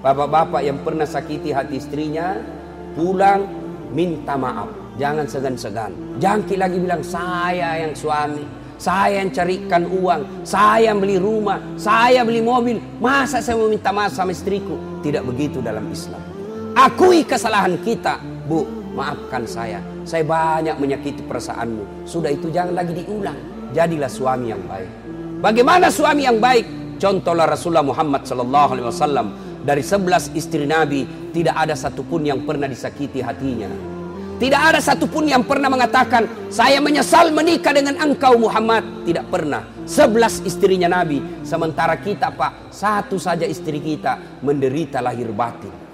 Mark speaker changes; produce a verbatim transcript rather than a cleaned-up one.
Speaker 1: Bapak-bapak yang pernah sakiti hati istrinya, pulang minta maaf. Jangan segan-segan. Jangki lagi bilang, saya yang suami, saya yang carikan uang, saya yang beli rumah, saya beli mobil. Masa saya mau minta maaf sama istriku? Tidak begitu dalam Islam. Akui kesalahan kita. Bu, maafkan saya. Saya banyak menyakiti perasaanmu. Sudah itu jangan lagi diulang. Jadilah suami yang baik. Bagaimana suami yang baik? Contohlah Rasulullah Muhammad sallallahu alaihi wasallam. Dari sebelas istri Nabi, tidak ada satupun yang pernah disakiti hatinya. Tidak ada satupun yang pernah mengatakan, saya menyesal menikah dengan engkau Muhammad. Tidak pernah. Sebelas istrinya Nabi. Sementara kita, Pak, satu saja istri kita menderita lahir batin.